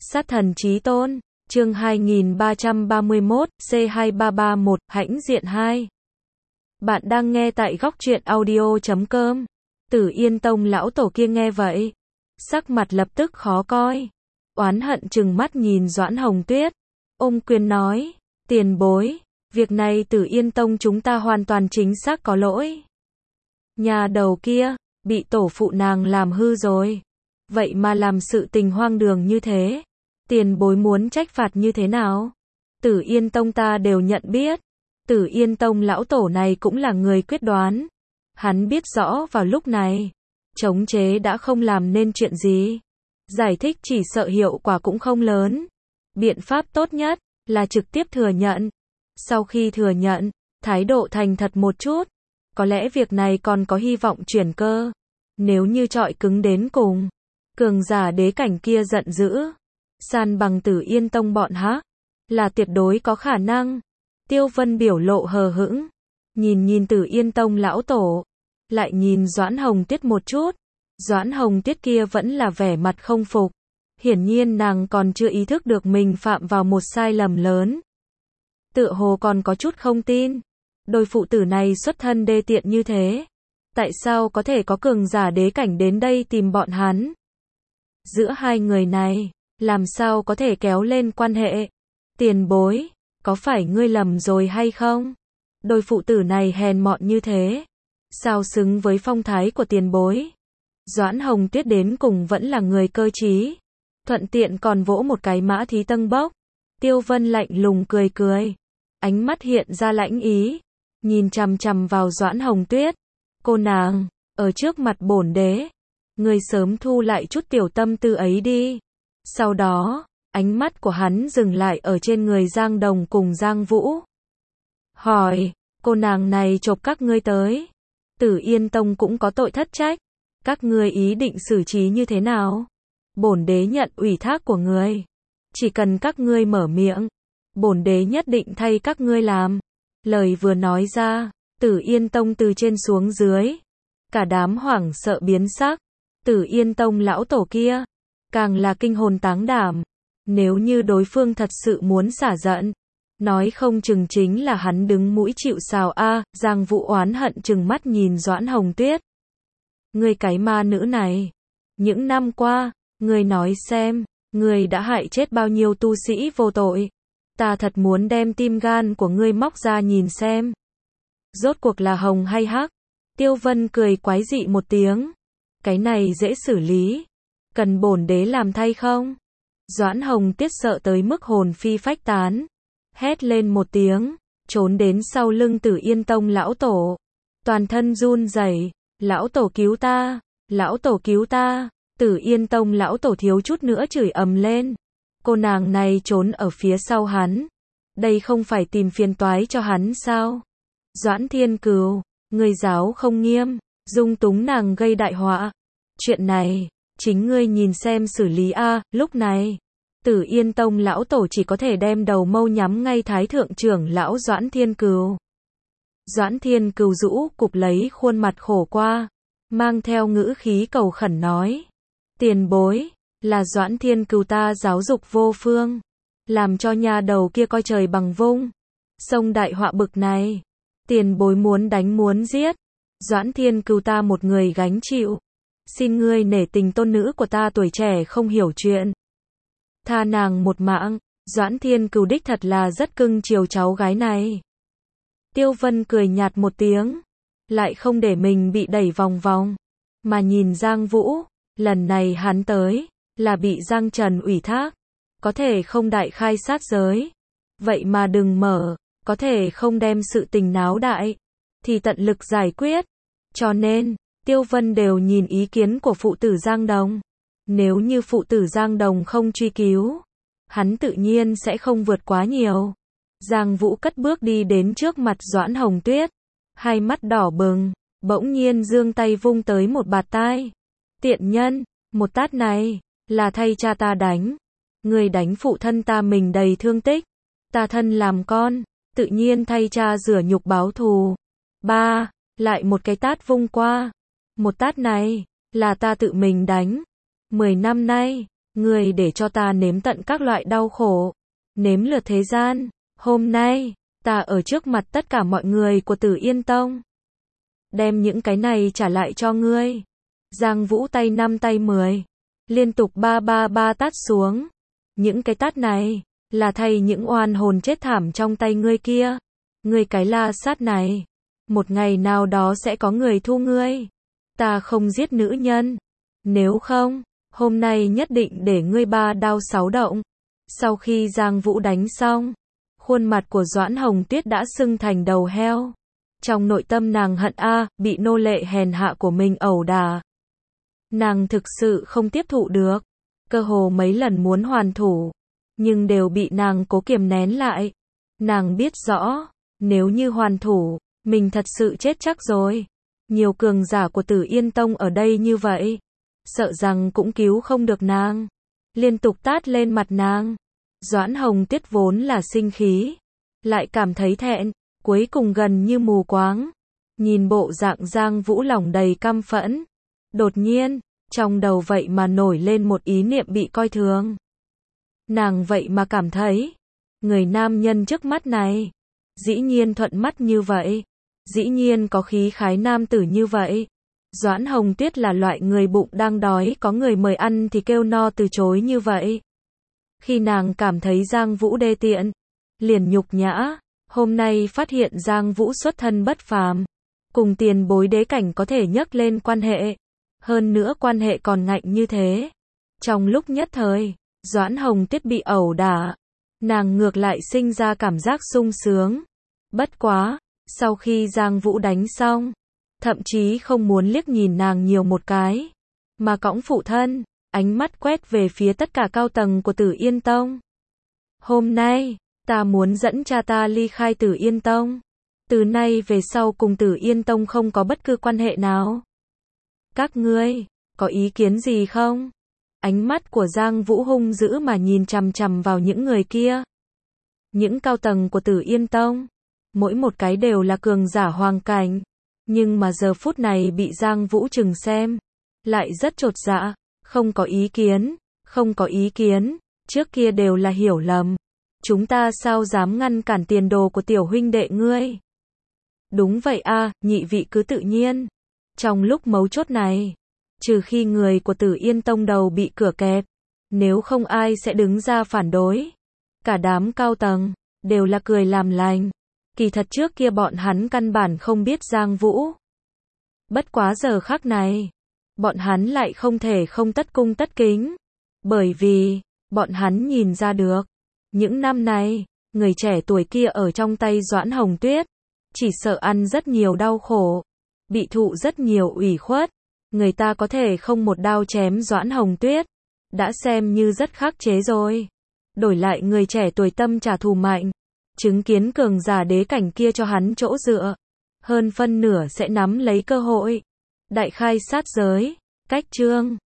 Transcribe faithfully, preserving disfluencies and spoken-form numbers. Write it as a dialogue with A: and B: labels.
A: Sát thần chí tôn, chương hai nghìn ba trăm ba mươi mốt, C hai ba ba một, hãnh diện hai. Bạn đang nghe tại góc truyện audio chấm com. Tử Yên Tông lão tổ kia nghe vậy, sắc mặt lập tức khó coi, oán hận trừng mắt nhìn Doãn Hồng Tuyết, ôm quyền nói, tiền bối, việc này Tử Yên Tông chúng ta hoàn toàn chính xác có lỗi. Nhà đầu kia, bị tổ phụ nàng làm hư rồi. Vậy mà làm sự tình hoang đường như thế. Tiền bối muốn trách phạt như thế nào? Tử Yên Tông ta đều nhận biết. Tử Yên Tông lão tổ này cũng là người quyết đoán. Hắn biết rõ vào lúc này, chống chế đã không làm nên chuyện gì. Giải thích chỉ sợ hiệu quả cũng không lớn. Biện pháp tốt nhất là trực tiếp thừa nhận. Sau khi thừa nhận, thái độ thành thật một chút. Có lẽ việc này còn có hy vọng chuyển cơ. Nếu như trọi cứng đến cùng, cường giả đế cảnh kia giận dữ, san bằng Tử Yên Tông bọn há, là tuyệt đối có khả năng. Tiêu Vân biểu lộ hờ hững, nhìn nhìn Tử Yên Tông lão tổ, lại nhìn Doãn Hồng Tuyết một chút. Doãn Hồng Tuyết kia vẫn là vẻ mặt không phục, hiển nhiên nàng còn chưa ý thức được mình phạm vào một sai lầm lớn. Tựa hồ còn có chút không tin, đôi phụ tử này xuất thân đê tiện như thế, tại sao có thể có cường giả đế cảnh đến đây tìm bọn hắn? Giữa hai người này, làm sao có thể kéo lên quan hệ? Tiền bối, có phải ngươi lầm rồi hay không? Đôi phụ tử này hèn mọn như thế, sao xứng với phong thái của tiền bối? Doãn Hồng Tuyết đến cùng vẫn là người cơ trí, thuận tiện còn vỗ một cái mã thí tân bốc. Tiêu Vân lạnh lùng cười cười, ánh mắt hiện ra lãnh ý, nhìn chằm chằm vào Doãn Hồng Tuyết. Cô nàng, ở trước mặt bổn đế, ngươi sớm thu lại chút tiểu tâm tư ấy đi. Sau đó, ánh mắt của hắn dừng lại ở trên người Giang Đồng cùng Giang Vũ. Hỏi, cô nàng này chộp các ngươi tới. Tử Yên Tông cũng có tội thất trách. Các ngươi ý định xử trí như thế nào? Bổn đế nhận ủy thác của ngươi. Chỉ cần các ngươi mở miệng, bổn đế nhất định thay các ngươi làm. Lời vừa nói ra, Tử Yên Tông từ trên xuống dưới, cả đám hoảng sợ biến sắc. Tử Yên Tông lão tổ kia, càng là kinh hồn táng đảm. Nếu như đối phương thật sự muốn xả giận, nói không chừng chính là hắn đứng mũi chịu sào a. Giang Vũ oán hận trừng mắt nhìn Doãn Hồng Tuyết. Ngươi cái ma nữ này, những năm qua, ngươi nói xem, ngươi đã hại chết bao nhiêu tu sĩ vô tội. Ta thật muốn đem tim gan của ngươi móc ra nhìn xem. Rốt cuộc là hồng hay hắc? Tiêu Vân cười quái dị một tiếng. Cái này dễ xử lý. Cần bổn đế làm thay không? Doãn Hồng Tuyết sợ tới mức hồn phi phách tán, hét lên một tiếng, trốn đến sau lưng Tử Yên Tông lão tổ. Toàn thân run rẩy, lão tổ cứu ta, lão tổ cứu ta. Tử Yên Tông lão tổ thiếu chút nữa chửi ầm lên. Cô nàng này trốn ở phía sau hắn, đây không phải tìm phiền toái cho hắn sao? Doãn Thiên Cừu, ngươi giáo không nghiêm, dung túng nàng gây đại họa. Chuyện này, chính ngươi nhìn xem xử lý a. Lúc này, Tử Yên Tông lão tổ chỉ có thể đem đầu mâu nhắm ngay Thái thượng trưởng lão Doãn Thiên Cừu. Doãn Thiên Cừu rũ cụp lấy khuôn mặt khổ qua, mang theo ngữ khí cầu khẩn nói: tiền bối, là Doãn Thiên Cừu ta giáo dục vô phương, làm cho nhà đầu kia coi trời bằng vung, xông đại họa bực này. Tiền bối muốn đánh muốn giết, Doãn Thiên Cừu ta một người gánh chịu. Xin ngươi nể tình tôn nữ của ta tuổi trẻ không hiểu chuyện, tha nàng một mạng. Doãn Thiên Cừu đích thật là rất cưng chiều cháu gái này. Tiêu Vân cười nhạt một tiếng, lại không để mình bị đẩy vòng vòng, mà nhìn Giang Vũ. Lần này hắn tới, là bị Giang Trần ủy thác, có thể không đại khai sát giới, vậy mà đừng mở, có thể không đem sự tình náo đại, thì tận lực giải quyết. Cho nên, Tiêu Vân đều nhìn ý kiến của phụ tử Giang Đồng. Nếu như phụ tử Giang Đồng không truy cứu, hắn tự nhiên sẽ không vượt quá nhiều. Giang Vũ cất bước đi đến trước mặt Doãn Hồng Tuyết, hai mắt đỏ bừng, bỗng nhiên giương tay vung tới một bạt tai. Tiện nhân, một tát này, là thay cha ta đánh. Người đánh phụ thân ta mình đầy thương tích. Ta thân làm con, tự nhiên thay cha rửa nhục báo thù. Ba, lại một cái tát vung qua. Một tát này, là ta tự mình đánh. Mười năm nay, Ngươi để cho ta nếm tận các loại đau khổ, nếm lượt thế gian. Hôm nay, ta ở trước mặt tất cả mọi người của Tử Yên Tông, đem những cái này trả lại cho ngươi. Giang Vũ tay năm tay mười, liên tục ba ba ba tát xuống. Những cái tát này, là thay những oan hồn chết thảm trong tay ngươi kia. Ngươi cái la sát này, một ngày nào đó sẽ có người thu ngươi. Ta không giết nữ nhân, nếu không, hôm nay nhất định để ngươi ba đau sáu động. Sau khi Giang Vũ đánh xong, khuôn mặt của Doãn Hồng Tuyết đã sưng thành đầu heo. Trong nội tâm nàng hận a, bị nô lệ hèn hạ của mình ẩu đả. Nàng thực sự không tiếp thụ được, cơ hồ mấy lần muốn hoàn thủ, nhưng đều bị nàng cố kiềm nén lại. Nàng biết rõ, nếu như hoàn thủ, mình thật sự chết chắc rồi. Nhiều cường giả của Tử Yên Tông ở đây như vậy, sợ rằng cũng cứu không được nàng. Liên tục tát lên mặt nàng. Doãn Hồng Tuyết vốn là sinh khí, lại cảm thấy thẹn, cuối cùng gần như mù quáng. Nhìn bộ dạng Giang Vũ lòng đầy căm phẫn. Đột nhiên, trong đầu vậy mà nổi lên một ý niệm bị coi thường. Nàng vậy mà cảm thấy, người nam nhân trước mắt này, dĩ nhiên thuận mắt như vậy, dĩ nhiên có khí khái nam tử như vậy. Doãn Hồng Tuyết là loại người bụng đang đói có người mời ăn thì kêu no từ chối như vậy. Khi nàng cảm thấy Giang Vũ đê tiện, liền nhục nhã, hôm nay phát hiện Giang Vũ xuất thân bất phàm, cùng tiền bối đế cảnh có thể nhắc lên quan hệ, hơn nữa quan hệ còn ngạnh như thế. Trong lúc nhất thời, Doãn Hồng Tuyết bị ẩu đả, nàng ngược lại sinh ra cảm giác sung sướng. Bất quá, sau khi Giang Vũ đánh xong, thậm chí không muốn liếc nhìn nàng nhiều một cái, mà cõng phụ thân, ánh mắt quét về phía tất cả cao tầng của Tử Yên Tông. Hôm nay, ta muốn dẫn cha ta ly khai Tử Yên Tông. Từ nay về sau cùng Tử Yên Tông không có bất cứ quan hệ nào. Các ngươi, có ý kiến gì không? Ánh mắt của Giang Vũ hung dữ mà nhìn chằm chằm vào những người kia. Những cao tầng của Tử Yên Tông, mỗi một cái đều là cường giả hoàng cảnh, nhưng mà giờ phút này bị Giang Vũ trừng xem, lại rất chột dạ, không có ý kiến, không có ý kiến, trước kia đều là hiểu lầm. Chúng ta sao dám ngăn cản tiền đồ của tiểu huynh đệ ngươi? Đúng vậy a, nhị vị cứ tự nhiên. Trong lúc mấu chốt này, trừ khi người của Tử Yên Tông đầu bị cửa kẹp, nếu không ai sẽ đứng ra phản đối. Cả đám cao tầng, đều là cười làm lành. Kỳ thật trước kia bọn hắn căn bản không biết Giang Vũ. Bất quá giờ khắc này, bọn hắn lại không thể không tất cung tất kính. Bởi vì, bọn hắn nhìn ra được, những năm này, người trẻ tuổi kia ở trong tay Doãn Hồng Tuyết, chỉ sợ ăn rất nhiều đau khổ, bị thụ rất nhiều ủy khuất. Người ta có thể không một đao chém Doãn Hồng Tuyết, đã xem như rất khắc chế rồi. Đổi lại người trẻ tuổi tâm trả thù mạnh, chứng kiến cường giả đế cảnh kia cho hắn chỗ dựa, hơn phân nửa sẽ nắm lấy cơ hội đại khai sát giới. Cách chương